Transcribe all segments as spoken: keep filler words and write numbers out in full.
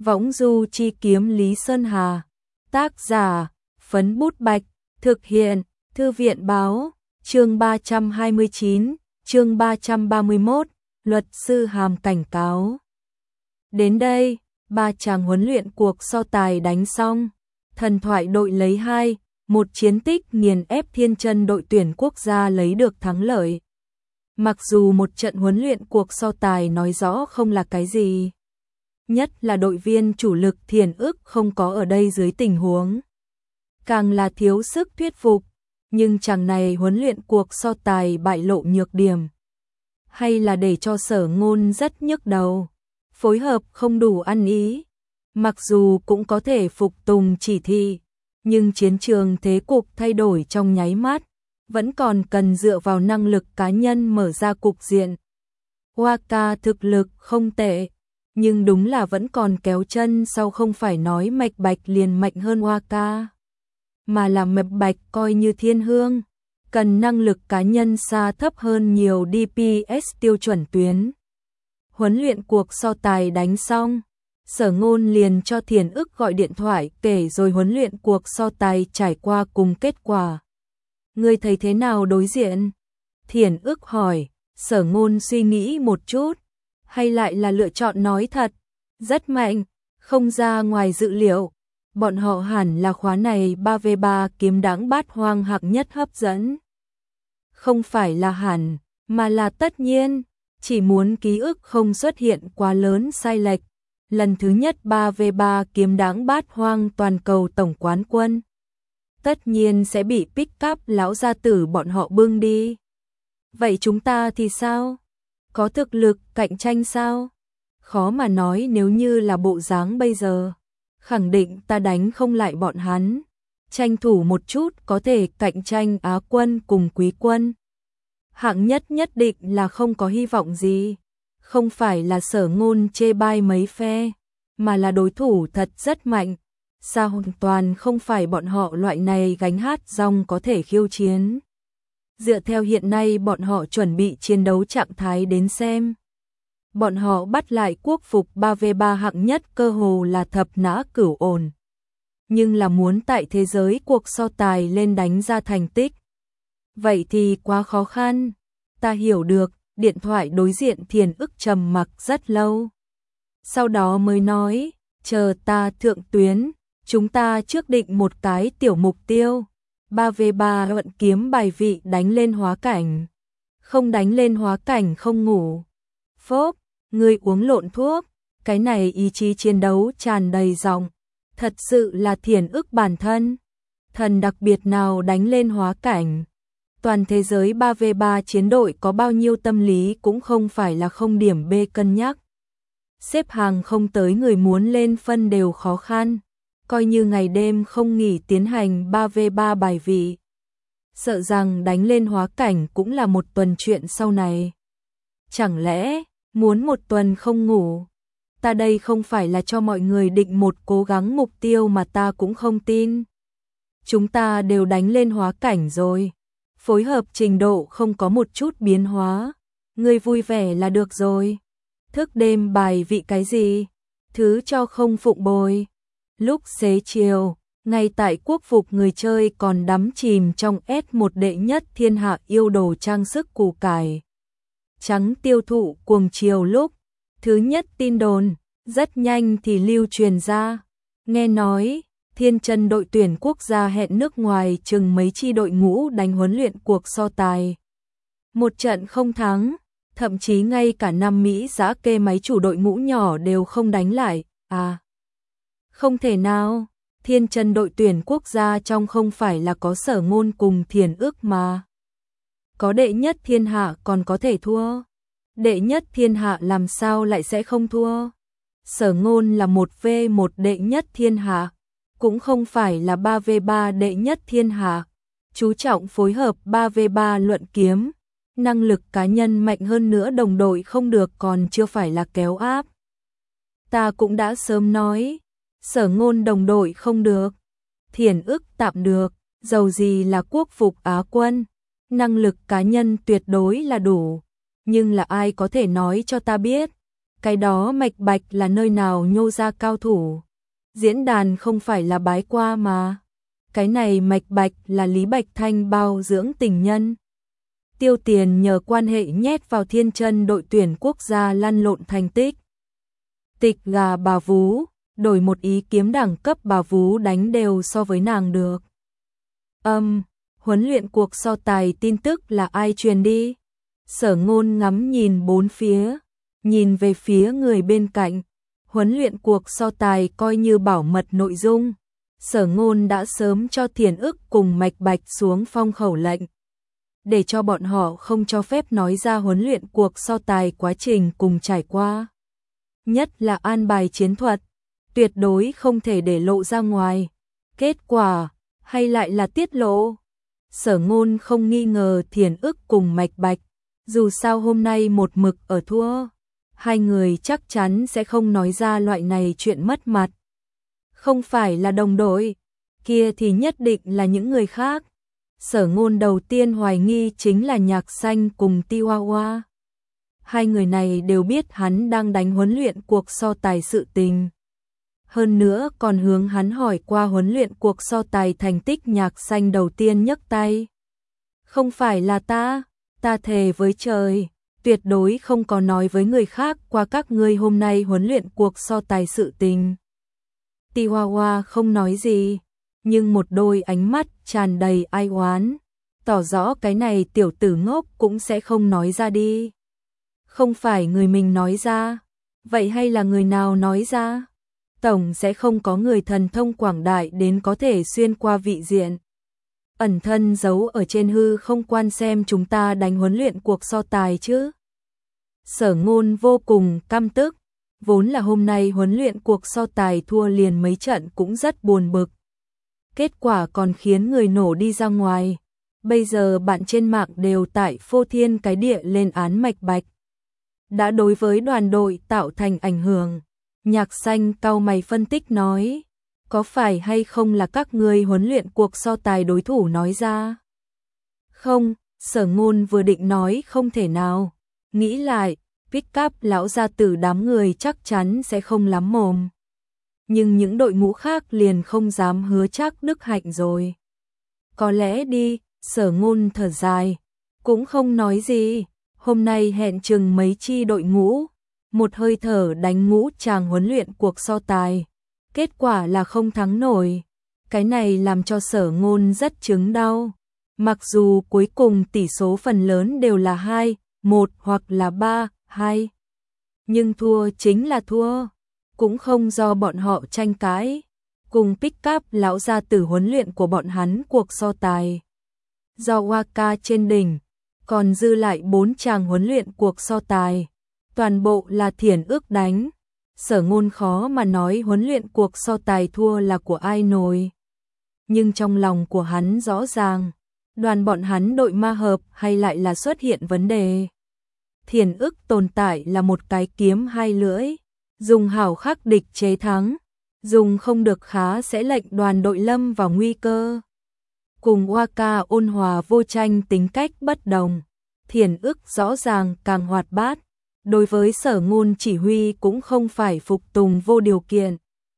Võng du chi kiếm Lý Sơn Hà. Tác giả, Phấn Bút Bạch. Thực hiện, Thư viện Báo. Chương ba trăm hai mươi chín, chương ba trăm ba mươi mốt, luật sư Hàm cảnh cáo. Đến đây, ba chàng huấn luyện cuộc so tài đánh xong. Thần thoại đội lấy hai, một chiến tích nghiền ép Thiên Chân đội tuyển quốc gia lấy được thắng lợi. Mặc dù một trận huấn luyện cuộc so tài nói rõ không là cái gì, nhất là đội viên chủ lực Thiền Ức không có ở đây dưới tình huống, càng là thiếu sức thuyết phục, nhưng chàng này huấn luyện cuộc so tài bại lộ nhược điểm, hay là để cho Sở Ngôn rất nhức đầu, phối hợp không đủ ăn ý. Mặc dù cũng có thể phục tùng chỉ thị, nhưng chiến trường thế cục thay đổi trong nháy mắt, vẫn còn cần dựa vào năng lực cá nhân mở ra cục diện. Waka thực lực không tệ, nhưng đúng là vẫn còn kéo chân sau, không phải nói Mạch Bạch liền mạnh hơn Waka, mà là Mạch Bạch coi như thiên hương, cần năng lực cá nhân xa thấp hơn nhiều đê pê ét tiêu chuẩn tuyến. Huấn luyện cuộc so tài đánh xong, Sở Ngôn liền cho Thiền Ức gọi điện thoại kể rồi huấn luyện cuộc so tài trải qua cùng kết quả. Ngươi thấy thế nào đối diện? Thiền Ức hỏi. Sở Ngôn suy nghĩ một chút, hay lại là lựa chọn nói thật. Rất mạnh, không ra ngoài dự liệu. Bọn họ hẳn là khóa này ba vs ba kiếm đãng bát hoang hạng nhất hấp dẫn. Không phải là hẳn, mà là tất nhiên, chỉ muốn ký ức không xuất hiện quá lớn sai lệch. Lần thứ nhất ba vs ba kiếm đãng bát hoang toàn cầu tổng quán quân, tất nhiên sẽ bị pick up lão gia tử bọn họ bưng đi. Vậy chúng ta thì sao? Có thực lực cạnh tranh sao? Khó mà nói, nếu như là bộ dáng bây giờ, khẳng định ta đánh không lại bọn hắn. Tranh thủ một chút có thể cạnh tranh Á quân cùng Quý quân. Hạng nhất nhất định là không có hy vọng gì. Không phải là Sở Ngôn chê bai mấy phe, mà là đối thủ thật rất mạnh. Sao hoàn toàn không phải bọn họ loại này gánh hát rong có thể khiêu chiến. Dựa theo hiện nay bọn họ chuẩn bị chiến đấu trạng thái đến xem, bọn họ bắt lại quốc phục ba vs ba hạng nhất cơ hồ là thập nã cửu ổn. Nhưng là muốn tại thế giới cuộc so tài lên đánh ra thành tích, vậy thì quá khó khăn. Ta hiểu được. Điện thoại đối diện Thiền Ức trầm mặc rất lâu, sau đó mới nói, chờ ta thượng tuyến, chúng ta trước định một cái tiểu mục tiêu, ba vs ba luận kiếm bài vị đánh lên hóa cảnh, không đánh lên hóa cảnh không ngủ. Phốp, ngươi uống lộn thuốc. Cái này ý chí chiến đấu tràn đầy giọng, thật sự là Thiền Ức bản thân. Thần đặc biệt nào đánh lên hóa cảnh? Toàn thế giới ba vs ba chiến đội có bao nhiêu tâm lý cũng không phải là không điểm B cân nhắc. Xếp hàng không tới người muốn lên phân đều khó khăn, coi như ngày đêm không nghỉ tiến hành ba vs ba bài vị. Sợ rằng đánh lên hóa cảnh cũng là một tuần chuyện sau này. Chẳng lẽ, muốn một tuần không ngủ? Ta đây không phải là cho mọi người định một cố gắng mục tiêu mà ta cũng không tin. Chúng ta đều đánh lên hóa cảnh rồi. Phối hợp trình độ không có một chút biến hóa, ngươi vui vẻ là được rồi. Thức đêm bài vị cái gì? Thứ cho không phụng bồi. Lúc xế chiều, ngay tại quốc phục người chơi còn đắm chìm trong S một đệ nhất thiên hạ yêu đồ trang sức củ cải trắng tiêu thụ cuồng chiều lúc, thứ nhất tin đồn, rất nhanh thì lưu truyền ra. Nghe nói, Thiên Chân đội tuyển quốc gia hẹn nước ngoài chừng mấy chi đội ngũ đánh huấn luyện cuộc so tài. Một trận không thắng, thậm chí ngay cả Nam Mỹ giã kê máy chủ đội ngũ nhỏ đều không đánh lại. À, không thể nào, Thiên Chân đội tuyển quốc gia trong không phải là có Sở Ngôn cùng Thiền Ức mà. Có đệ nhất thiên hạ còn có thể thua. Đệ nhất thiên hạ làm sao lại sẽ không thua? Sở Ngôn là một vs một đệ nhất thiên hạ, cũng không phải là ba vs ba đệ nhất thiên hạ, chú trọng phối hợp ba vs ba luận kiếm, năng lực cá nhân mạnh hơn nữa đồng đội không được còn chưa phải là kéo áp. Ta cũng đã sớm nói, Sở Ngôn đồng đội không được, Thiền Ức tạm được, dầu gì là quốc phục Á quân, năng lực cá nhân tuyệt đối là đủ, nhưng là ai có thể nói cho ta biết, Cái đó Mạch Bạch là nơi nào nhô ra cao thủ? Diễn đàn không phải là bái qua mà. Cái này Mạch Bạch là Lý Bạch Thanh bao dưỡng tình nhân. Tiêu tiền nhờ quan hệ nhét vào Thiên Chân đội tuyển quốc gia lăn lộn thành tích. Tịch gà bà vú, đổi một ý kiếm đẳng cấp bà vú đánh đều so với nàng được. Âm, um, huấn luyện cuộc so tài tin tức là ai truyền đi? Sở Ngôn ngắm nhìn bốn phía, nhìn về phía người bên cạnh. Huấn luyện cuộc so tài coi như bảo mật nội dung. Sở Ngôn đã sớm cho Thiền Ức cùng Mạch Bạch xuống phong khẩu lệnh, để cho bọn họ không cho phép nói ra huấn luyện cuộc so tài quá trình cùng trải qua. Nhất là an bài chiến thuật, tuyệt đối không thể để lộ ra ngoài. Kết quả, hay lại là tiết lộ. Sở Ngôn không nghi ngờ Thiền Ức cùng Mạch Bạch, dù sao hôm nay một mực ở thua. Hai người chắc chắn sẽ không nói ra loại này chuyện mất mặt. Không phải là đồng đội, kia thì nhất định là những người khác. Sở Ngôn đầu tiên hoài nghi chính là Nhạc Xanh cùng Tiwawa. Hai người này đều biết hắn đang đánh huấn luyện cuộc so tài sự tình. Hơn nữa còn hướng hắn hỏi qua huấn luyện cuộc so tài thành tích. Nhạc Xanh đầu tiên nhấc tay. Không phải là ta, ta thề với trời, tuyệt đối không có nói với người khác qua các ngươi hôm nay huấn luyện cuộc so tài sự tình. Tiwawa không nói gì, nhưng một đôi ánh mắt tràn đầy ai oán, tỏ rõ cái này tiểu tử ngốc cũng sẽ không nói ra đi. Không phải người mình nói ra, vậy hay là người nào nói ra? Tổng sẽ không có người thần thông quảng đại đến có thể xuyên qua vị diện, ẩn thân giấu ở trên hư không quan xem chúng ta đánh huấn luyện cuộc so tài chứ. Sở Ngôn vô cùng căm tức, vốn là hôm nay huấn luyện cuộc so tài thua liền mấy trận cũng rất buồn bực. Kết quả còn khiến người nổ đi ra ngoài. Bây giờ bạn trên mạng đều tại phô thiên cái địa lên án Mạch Bạch, đã đối với đoàn đội tạo thành ảnh hưởng. Nhạc Xanh cau mày phân tích nói, có phải hay không là các ngươi huấn luyện cuộc so tài đối thủ nói ra? Không, Sở Ngôn vừa định nói không thể nào, nghĩ lại, pick up lão gia tử đám người chắc chắn sẽ không lắm mồm. Nhưng những đội ngũ khác liền không dám hứa chắc đức hạnh rồi. Có lẽ đi, Sở Ngôn thở dài, cũng không nói gì, hôm nay hẹn chừng mấy chi đội ngũ, một hơi thở đánh ngũ chàng huấn luyện cuộc so tài. Kết quả là không thắng nổi, cái này làm cho Sở Ngôn rất chứng đau. Mặc dù cuối cùng tỷ số phần lớn đều là hai một hoặc là ba hai, nhưng thua chính là thua, cũng không do bọn họ tranh cãi, cùng pick up lão gia tử huấn luyện của bọn hắn cuộc so tài. Do Waka trên đỉnh, còn dư lại bốn chàng huấn luyện cuộc so tài, toàn bộ là Thiền Ức đánh. Sở Ngôn khó mà nói huấn luyện cuộc so tài thua là của ai nổi. Nhưng trong lòng của hắn rõ ràng, đoàn bọn hắn đội ma hợp hay lại là xuất hiện vấn đề. Thiền Ức tồn tại là một cái kiếm hai lưỡi, dùng hảo khắc địch chế thắng, dùng không được khá sẽ lệnh đoàn đội lâm vào nguy cơ. Cùng Waka ôn hòa vô tranh tính cách bất đồng, Thiền Ức rõ ràng càng hoạt bát, đối với Sở Ngôn chỉ huy cũng không phải phục tùng vô điều kiện.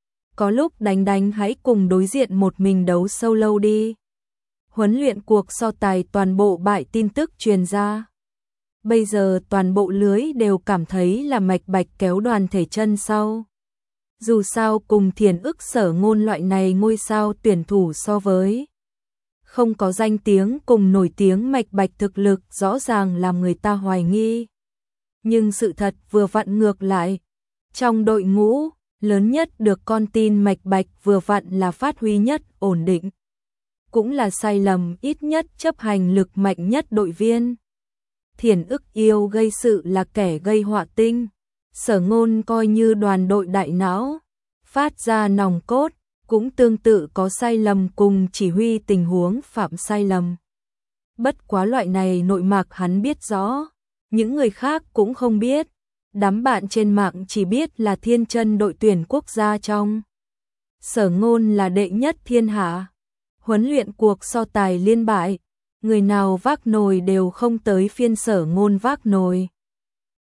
Có lúc đánh đánh hãy cùng đối diện một mình đấu solo đi. Huấn luyện cuộc so tài toàn bộ bại tin tức truyền ra. Bây giờ toàn bộ lưới đều cảm thấy là Mạch Bạch kéo đoàn thể chân sau. Dù sao cùng Thiền Ức Sở Ngôn loại này ngôi sao tuyển thủ so với không có danh tiếng cùng nổi tiếng, Mạch Bạch thực lực rõ ràng làm người ta hoài nghi. Nhưng sự thật vừa vặn ngược lại. Trong đội ngũ, lớn nhất được con tin Mạch Bạch vừa vặn là phát huy nhất ổn định. Cũng là sai lầm ít nhất chấp hành lực mạnh nhất đội viên. Thiền Ức yêu gây sự là kẻ gây họa tinh. Sở Ngôn coi như đoàn đội đại não, phát ra nòng cốt, cũng tương tự có sai lầm cùng chỉ huy tình huống phạm sai lầm. Bất quá loại này nội mạc hắn biết rõ, những người khác cũng không biết. Đám bạn trên mạng chỉ biết là Thiên Chân đội tuyển quốc gia trong. Sở Ngôn là đệ nhất thiên hạ. Huấn luyện cuộc so tài liên bại, người nào vác nồi đều không tới phiên Sở Ngôn vác nồi.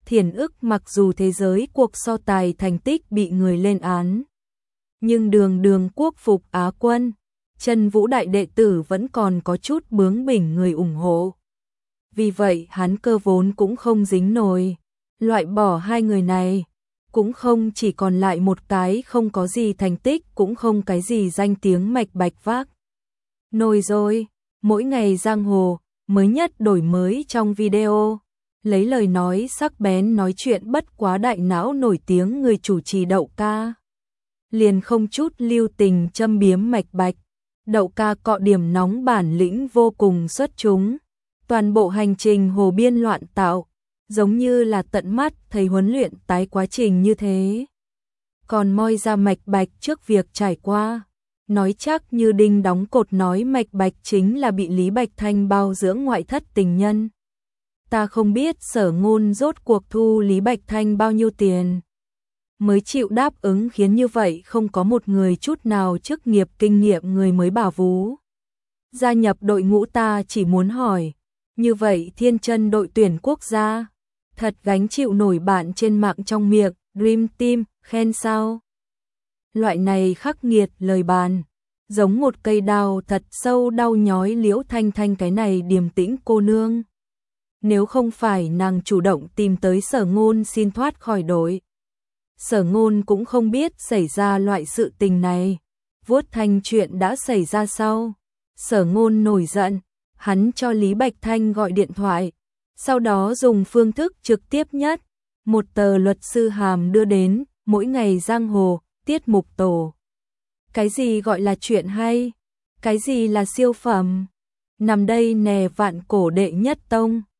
Thiền ức mặc dù thế giới cuộc so tài thành tích bị người lên án, nhưng đường đường quốc phục Á quân, Chân Vũ đại đệ tử vẫn còn có chút bướng bỉnh người ủng hộ. Vì vậy hắn cơ vốn cũng không dính nổi, loại bỏ hai người này, cũng không chỉ còn lại một cái không có gì thành tích, cũng không cái gì danh tiếng mạch bạch vác nồi rồi. Mỗi ngày giang hồ, mới nhất đổi mới trong video, lấy lời nói sắc bén nói chuyện bất quá đại não nổi tiếng người chủ trì Đậu Ca. Liền không chút lưu tình châm biếm mạch bạch, Đậu Ca cọ điểm nóng bản lĩnh vô cùng xuất chúng. Toàn bộ hành trình hồ biên loạn tạo, giống như là tận mắt thấy huấn luyện tái quá trình như thế. Còn moi ra mạch bạch trước việc trải qua, nói chắc như đinh đóng cột nói mạch bạch chính là bị Lý Bạch Thanh bao dưỡng ngoại thất tình nhân. Ta không biết Sở Ngôn rốt cuộc thu Lý Bạch Thanh bao nhiêu tiền, mới chịu đáp ứng khiến như vậy không có một người chút nào chức nghiệp kinh nghiệm người mới bảo vú. Gia nhập đội ngũ ta chỉ muốn hỏi, như vậy Thiên Chân đội tuyển quốc gia, thật gánh chịu nổi bạn trên mạng trong miệng, Dream Team, khen sao? Loại này khắc nghiệt lời bàn, giống một cây đao thật sâu đau nhói Liễu Thanh Thanh cái này điềm tĩnh cô nương. Nếu không phải nàng chủ động tìm tới Sở Ngôn xin thoát khỏi đội, Sở Ngôn cũng không biết xảy ra loại sự tình này. Vuốt thanh chuyện đã xảy ra sau, Sở Ngôn nổi giận, hắn cho Lý Bạch Thanh gọi điện thoại, sau đó dùng phương thức trực tiếp nhất, một tờ luật sư hàm đưa đến, mỗi ngày giang hồ, tiết mục tổ. Cái gì gọi là chuyện hay? Cái gì là siêu phẩm? Nằm đây nè vạn cổ đệ nhất tông.